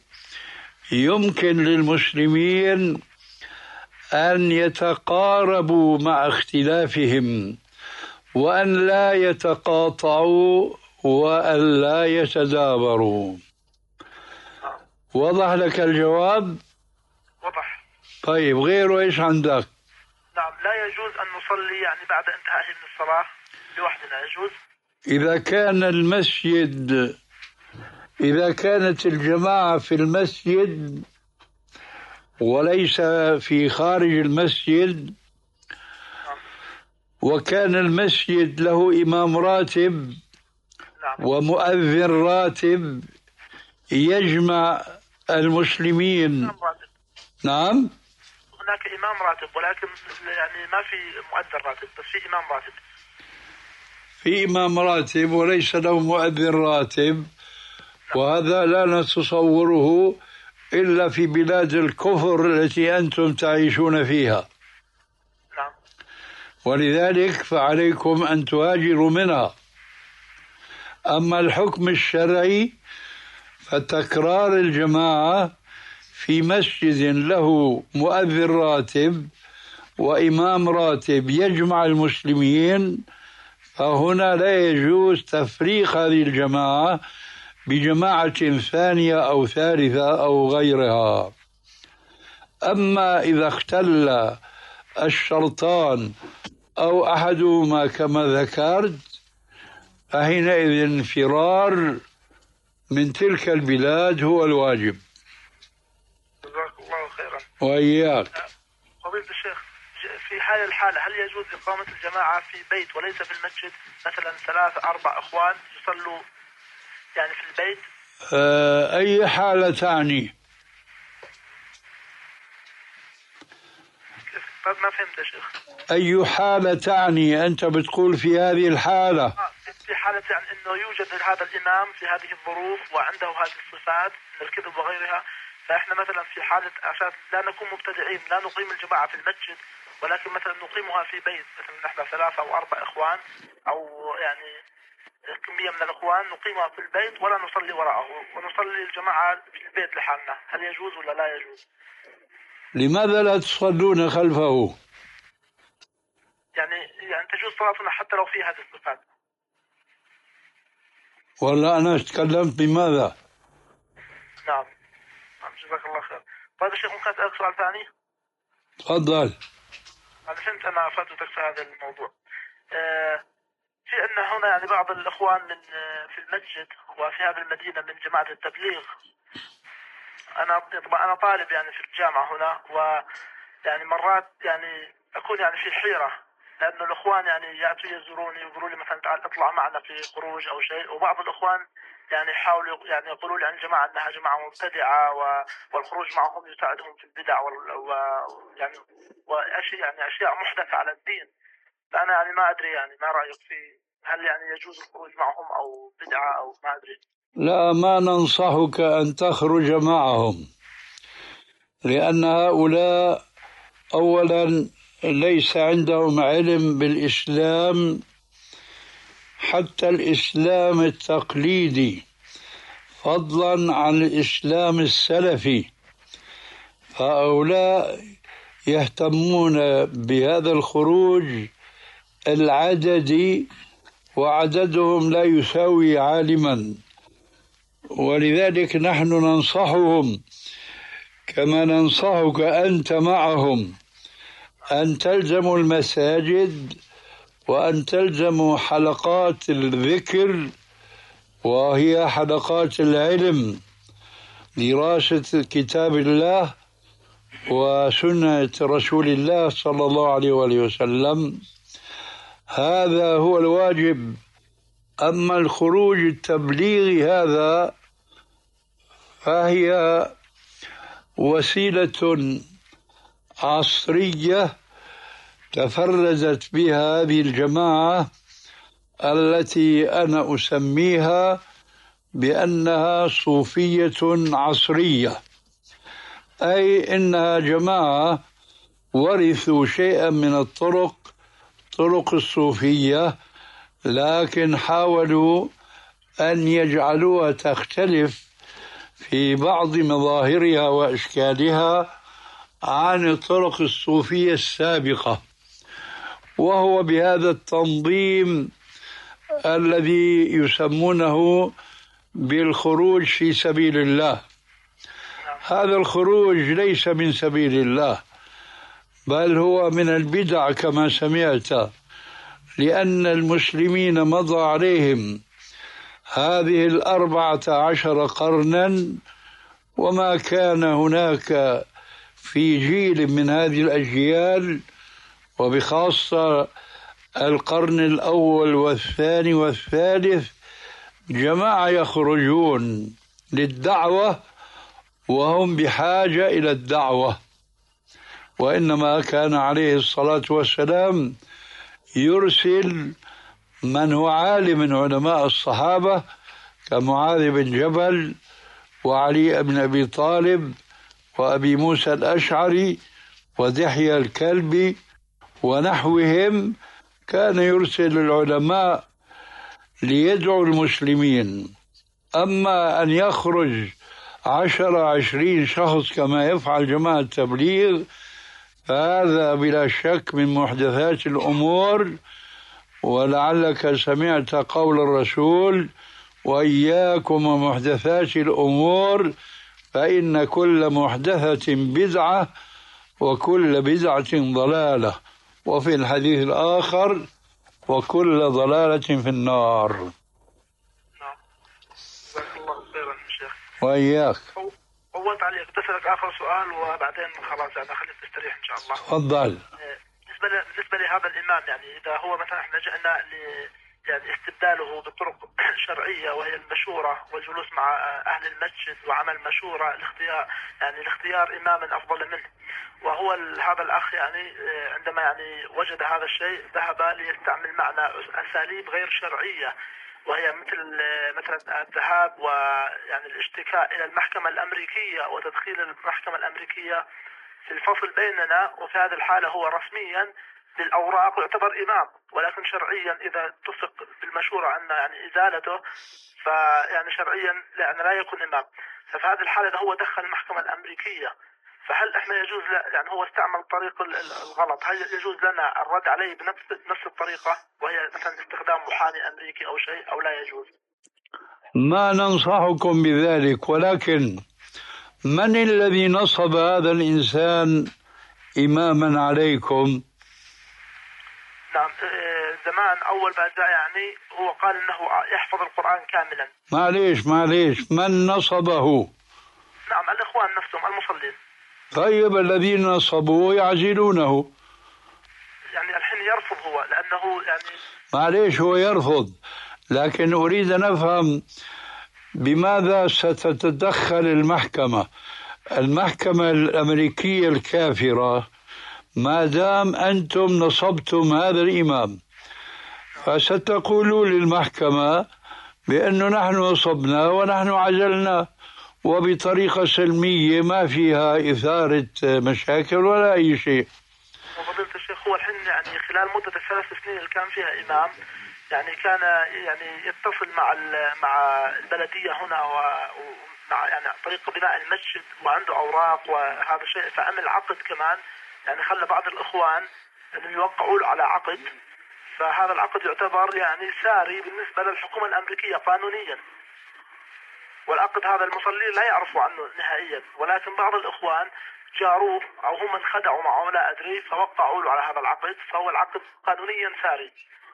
يمكن للمسلمين أن يتقاربوا مع اختلافهم وأن لا يتقاطعوا وأن لا يتدابروا. وضح لك الجواب؟
وضح.
طيب، غيره إيش عندك؟
نعم، لا يجوز أن نصلي يعني بعد انتهاء من الصلاة لوحدنا، يجوز؟
إذا كان المسجد إذا كانت الجماعة في المسجد وليس في خارج المسجد، وكان المسجد له إمام راتب ومؤذن راتب يجمع المسلمين. نعم،
هناك إمام راتب ولكن يعني ما في مؤذن راتب، بس في إمام راتب.
في إمام راتب وليس له مؤذن راتب، وهذا لا نتصوره إلا في بلاد الكفر التي أنتم تعيشون فيها.
نعم.
ولذلك فعليكم أن تهاجروا منها. أما الحكم الشرعي فتكرار الجماعة في مسجد له مؤذن راتب وإمام راتب يجمع المسلمين، فهنا لا يجوز تفريق هذه الجماعة بجماعة ثانية أو ثالثة أو غيرها. أما إذا اختل الشرطان أو أحدهما كما ذكرت فحينئذ انفرار من تلك البلاد هو الواجب.
جزاك الله خيرا.
وإياك.
فضيلة الشيخ، في حال الحالة هل يجوز إقامة الجماعة في بيت وليس في المسجد؟ مثلا ثلاثة أربع أخوان يصلوا يعني في البيت.
آه أي حالة تعني؟
طيب ما فهمت يا شيخ.
أي حالة تعني؟ أنت بتقول في هذه الحالة.
آه في حالة يعني أنه يوجد هذا الإمام في هذه الظروف وعنده هذه الصفات من الكذب وغيرها، فإحنا مثلا في حالة عشان لا نكون مبتدعين لا نقيم الجماعة في المسجد، ولكن مثلا نقيمها في بيت، مثلا نحن ثلاثة أو أربع إخوان أو يعني كمية من الإخوان نقيمها في البيت ولا نصلي وراءه ونصلي الجماعة في البيت لحالنا، هل يجوز ولا لا يجوز؟
لماذا لا تصلون خلفه؟
يعني يعني تجوز صلاتنا حتى لو في هذه الصفات.
والله أنا تكلمت بماذا؟
نعم. نعم جزاك الله خير. طيب الشيخ ممكن أسألك سؤال ثاني؟
تفضل.
أنا فهمت أنا أفادتك في هذا الموضوع. أه في أن هنا يعني بعض الإخوان من في المسجد وفي هذه المدينة من جماعة التبليغ. أنا طبعا أنا طالب يعني في الجامعة هنا، ويعني مرات يعني أكون يعني في حيرة، لأنه الإخوان يعني يأتوا يزوروني يقولوا لي مثلا تعال اطلع معنا في خروج أو شيء، وبعض الإخوان يعني يحاولوا يعني يقولوا لي عن الجماعة أنها جماعة مبتدعة والخروج معهم يساعدهم في البدع ويعني وأشياء يعني أشياء محدثة على الدين. فأنا يعني ما أدري يعني ما رأيك في هل يعني يجوز الخروج معهم أو بدعة أو ما أدري.
لا، ما ننصحك أن تخرج معهم، لأن هؤلاء أولا ليس عندهم علم بالإسلام حتى الإسلام التقليدي، فضلا عن الإسلام السلفي. فهؤلاء يهتمون بهذا الخروج العددي وعددهم لا يساوي عالما، ولذلك نحن ننصحهم كما ننصحك أنت معهم أن تلزموا المساجد وأن تلزموا حلقات الذكر، وهي حلقات العلم، دراسة كتاب الله وسنة رسول الله صلى الله عليه وآله وسلم. هذا هو الواجب. أما الخروج التبليغي هذا فهي وسيلة عصرية تفردت بها هذه الجماعة التي أنا أسميها بأنها صوفية عصرية، أي إنها جماعة ورثوا شيئا من الطرق طرق الصوفية، لكن حاولوا أن يجعلوها تختلف في بعض مظاهرها وأشكالها عن الطرق الصوفية السابقة، وهو بهذا التنظيم الذي يسمونه بالخروج في سبيل الله. هذا الخروج ليس من سبيل الله، بل هو من البدع كما سمعت، لأن المسلمين مضى عليهم هذه الأربعة عشر قرنا وما كان هناك في جيل من هذه الأجيال، وبخاصة القرن الأول والثاني والثالث، جماعة يخرجون للدعوة وهم بحاجة إلى الدعوة، وإنما كان عليه الصلاة والسلام يرسل من هو عالم من علماء الصحابة كمعاذ بن جبل وعلي بن أبي طالب وأبي موسى الأشعري ودحية الكلبي ونحوهم كان يرسل العلماء ليدعوا المسلمين. أما أن يخرج عشرة عشرين شخص كما يفعل جماعة التبليغ فهذا بلا شك من محدثات الأمور. ولعلك سمعت قول الرسول: وإياكم ومحدثات الأمور فإن كل محدثة بدعة وكل بدعة ضلالة، وفي الحديث الآخر: وكل ضلالة في النار.
نعم. جزاك الله خيرا شيخ.
وإياك.
أول تعليق، بسألك آخر سؤال وبعدين خلاص يعني خليك تستريح إن شاء الله.
تفضل.
بالنسبة بالنسبة لهذا الإمام، يعني إذا هو مثلا إحنا جئنا ل يعني استبداله بطرق شرعية وهي المشورة والجلوس مع أهل المسجد وعمل مشورة الاختيار، يعني الاختيار إماما أفضل منه، وهو هذا الأخ يعني عندما يعني وجد هذا الشيء ذهب ليستعمل معنا أساليب غير شرعية، وهي مثل مثلا الذهاب ويعني الاشتكاء إلى المحكمة الأمريكية وتدخيل المحكمة الأمريكية في الفصل بيننا. وفي هذه الحالة هو رسميا بالأوراق يعتبر إمام، ولكن شرعيا إذا اتفق بالمشورة عن يعني إزالته فيعني شرعيا يعني لا يكون إمام. ففي هذه الحالة إذا هو دخل المحكمة الأمريكية فهل إحنا يجوز يعني هو استعمل طريق الغلط، هل يجوز لنا الرد عليه بنفس نفس الطريقة وهي مثلا استخدام محامي أمريكي أو شيء، أو لا يجوز؟
ما ننصحكم بذلك، ولكن من الذي نصب هذا الإنسان إماما عليكم؟
نعم زمان أول ما جاء يعني هو قال إنه يحفظ القرآن كاملا.
معليش معليش من نصبه؟
نعم الإخوان نفسهم المصلين.
طيب الذين نصبوه يعزلونه.
يعني الحين يرفض هو لأنه يعني
معليش هو يرفض، لكن أريد أن أفهم بماذا ستتدخل المحكمة المحكمة الأمريكية الكافرة ما دام أنتم نصبتم هذا الإمام؟ فستقولوا للمحكمة بأنه نحن نصبنا ونحن عزلنا وبطريقة سلمية ما فيها إثارة مشاكل ولا أي شيء.
وفضيلة الشيخ هو الحين يعني خلال مدة الثلاث سنين اللي كان فيها إمام يعني كان يعني يتصل مع مع البلدية هنا ومع يعني طريقة بناء المسجد وعنده أوراق وهذا الشيء، فعمل عقد كمان يعني خلى بعض الإخوان أن يوقعوا له على عقد، فهذا العقد يعتبر يعني ساري بالنسبة للحكومة الأمريكية قانونيا، والعقد هذا المصلين لا يعرفوا عنه نهائيا، ولكن بعض الإخوان جاروه أو هم انخدعوا معه لا أدري فوقعوا له على هذا العقد، فهو العقد قانونيا ساري.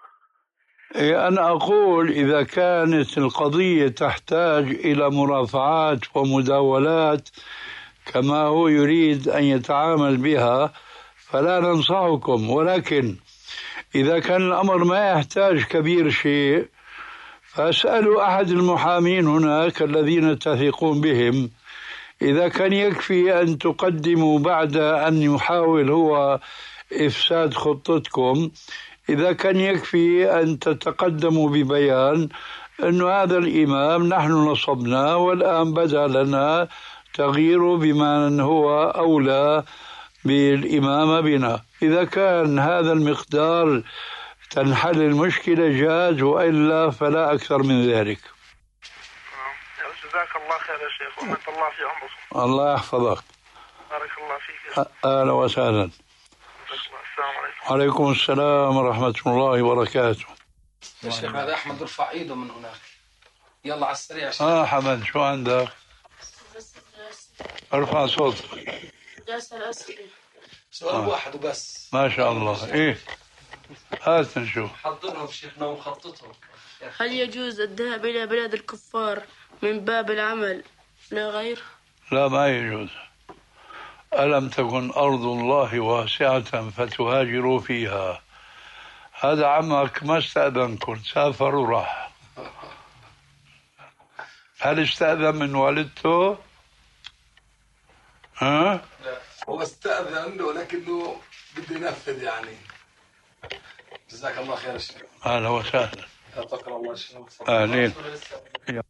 أنا أقول إذا كانت القضية تحتاج إلى مرافعات ومداولات كما هو يريد أن يتعامل بها فلا ننصحكم، ولكن إذا كان الأمر ما يحتاج كبير شيء فاسألوا أحد المحامين هناك الذين تثقون بهم، إذا كان يكفي أن تقدموا بعد أن يحاول هو إفساد خطتكم، إذا كان يكفي أن تتقدموا ببيان أن هذا الإمام نحن نصبنا والآن بدا لنا تغييره بمن هو أولى بالإمامة بنا، إذا كان هذا المقدار تنحل المشكلة جاز، وإلا فلا أكثر من ذلك.
جزاك الله خير يا شيخ ومن الله في عمرك.
الله يحفظك.
بارك الله فيك.
أهلا وسهلا.
السلام عليكم.
وعليكم السلام ورحمة الله وبركاته.
يا شيخ هذا أحمد رفع إيده من هناك. يلا على السريع.
آه حمد شو عندك؟ ارفع صوتك.
سؤال آه. واحد وبس.
ما شاء الله. إيه هات نشوف.
حضرهم شيخنا ومخططهم.
هل يجوز الذهاب إلى بلاد الكفار من باب العمل لا غير؟
لا ما يجوز. ألم تكن أرض الله واسعة فتهاجروا فيها؟ هذا عمك ما استأذنكم، سافر وراح. هل استأذن من والدته؟ ها؟
لا هو استأذن ولكنه بده ينفذ يعني. جزاك الله خير يا شيخ.
أهلا وسهلا.
يعطيك الله شيخ.
أهلين.